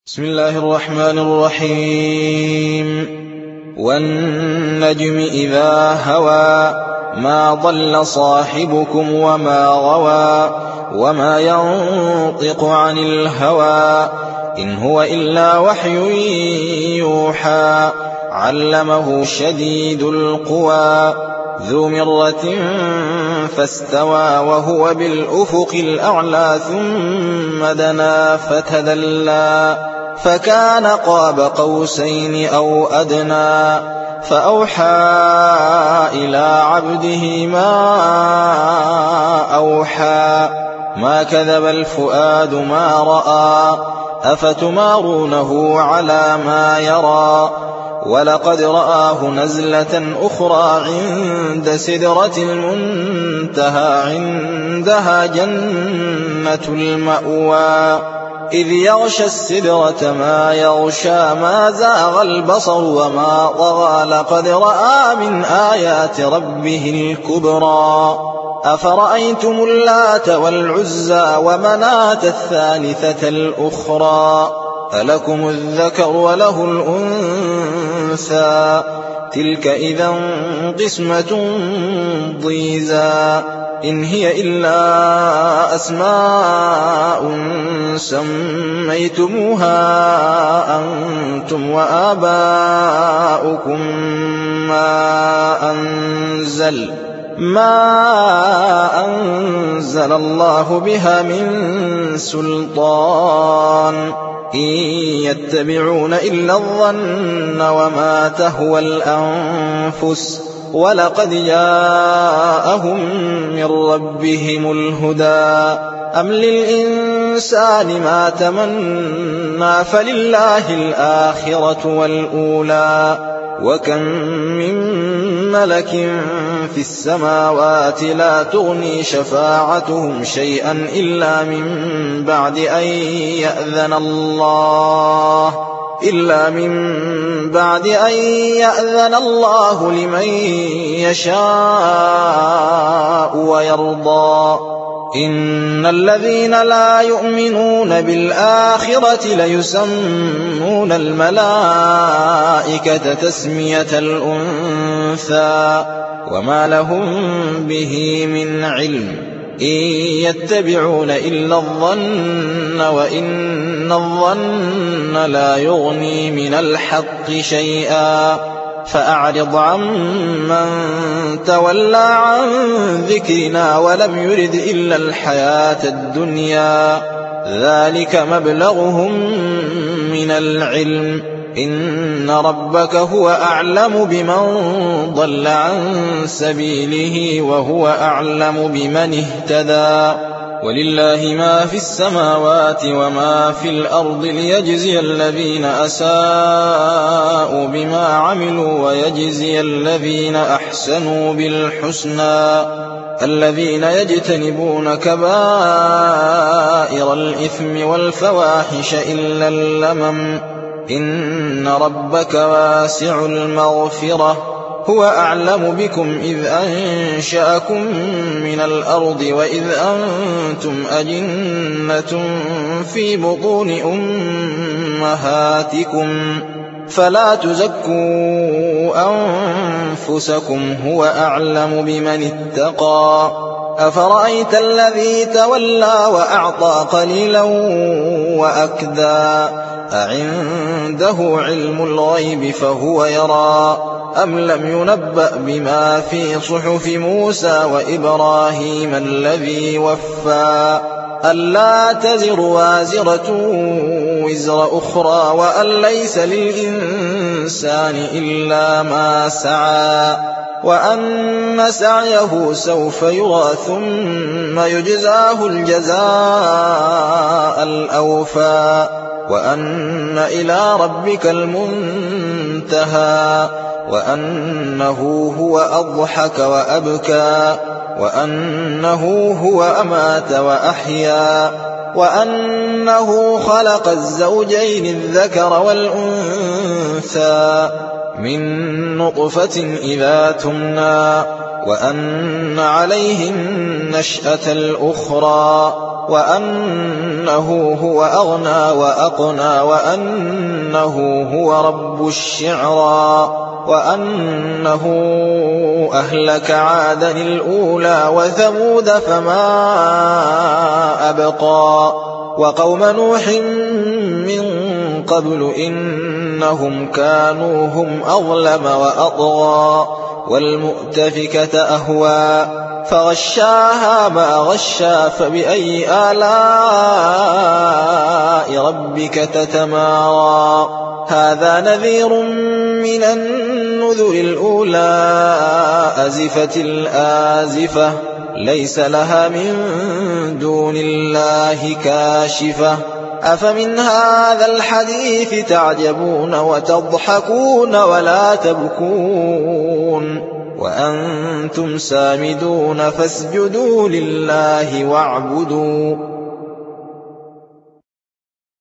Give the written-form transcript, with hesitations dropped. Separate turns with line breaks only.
بسم الله الرحمن الرحيم والنجم إذا هوى ما ضل صاحبكم وما غوى وما ينطق عن الهوى إن هو إلا وحي يوحى علمه شديد القوى ذو مرة فاستوى وهو بالأفق الأعلى ثم دنا فتدلى فكان قاب قوسين أو أدنى فأوحى إلى عبده ما أوحى ما كذب الفؤاد ما رأى أفتمارونه على ما يرى ولقد رآه نزلة أخرى عند سدرة المنتهى عندها جنة المأوى إذ يغشى السدرة ما يغشى ما زاغ البصر وما طغى لقد رأى من آيات ربه الكبرى أفرأيتم اللات والعزى ومناة الثالثة الأخرى ألكم الذكر وله الأنثى تلك إذا قسمة ضيزى إن هي إلا أسماء سميتموها أنتم وآباؤكم ما أنزل الله بها من سلطان إن يتبعون إلا الظن وما تهوى الأنفس ولقد جاءهم من ربهم الهدى أم للإنسان ما تمنى فلله الآخرة والأولى وكم من ملك في السماوات لا تغني شفاعتهم شيئا إلا من بعد أن يأذن الله لمن يشاء ويرضى إن الذين لا يؤمنون بالآخرة ليسمون الملائكة تسمية الأنثى وما لهم به من علم إن يتبعون إلا الظن وإن الظن لا يغني من الحق شيئا فأعرض عمن تولى عن ذكرنا ولم يرد إلا الحياة الدنيا ذلك مبلغهم من العلم إن ربك هو أعلم بمن ضل عن سبيله وهو أعلم بمن اهتدى ولله ما في السماوات وما في الأرض ليجزي الذين أساءوا بما عملوا ويجزي الذين أحسنوا بالحسنى الذين يجتنبون كبائر الإثم والفواحش إلا اللمم إن ربك واسع المغفرة هو أعلم بكم إذ أنشأكم من الأرض وإذ أنتم أجنة في بطون أمهاتكم فلا تزكوا أنفسكم هو أعلم بمن اتقى أفرأيت الذي تولى وأعطى قليلا وأكدى أعنده علم الغيب فهو يرى أم لم ينبأ بما في صحف موسى وإبراهيم الذي وفى ألا تزر وازرة وزر أخرى وأن ليس للإنسان إلا ما سعى وأن سعيه سوف يرى ثم يجزاه الجزاء الأوفى وأن إلى ربك المنتهى وأنه هو أضحك وأبكى وأنه هو أمات وأحيا وأنه خلق الزوجين الذكر والأنثى من نطفة إذا تمنى وأن عليه النشأة الأخرى وأنه هو أغنى وأقنى وأنه هو رب الشعرى وأنه أهلك عادا الأولى وثمود فما أبقى وقوم نوح من قبل إنهم كانوا هم أظلم وأطغى والمؤتفكة أهوى فغشاها ما غشى فبأي آلاء ربك تتمارى هذا نذير من النذر الأولى أزفت الآزفة ليس لها من دون الله كاشفة أفمن هذا الحديث تعجبون وتضحكون ولا تبكون وأنتم سامدون فاسجدوا لله واعبدوا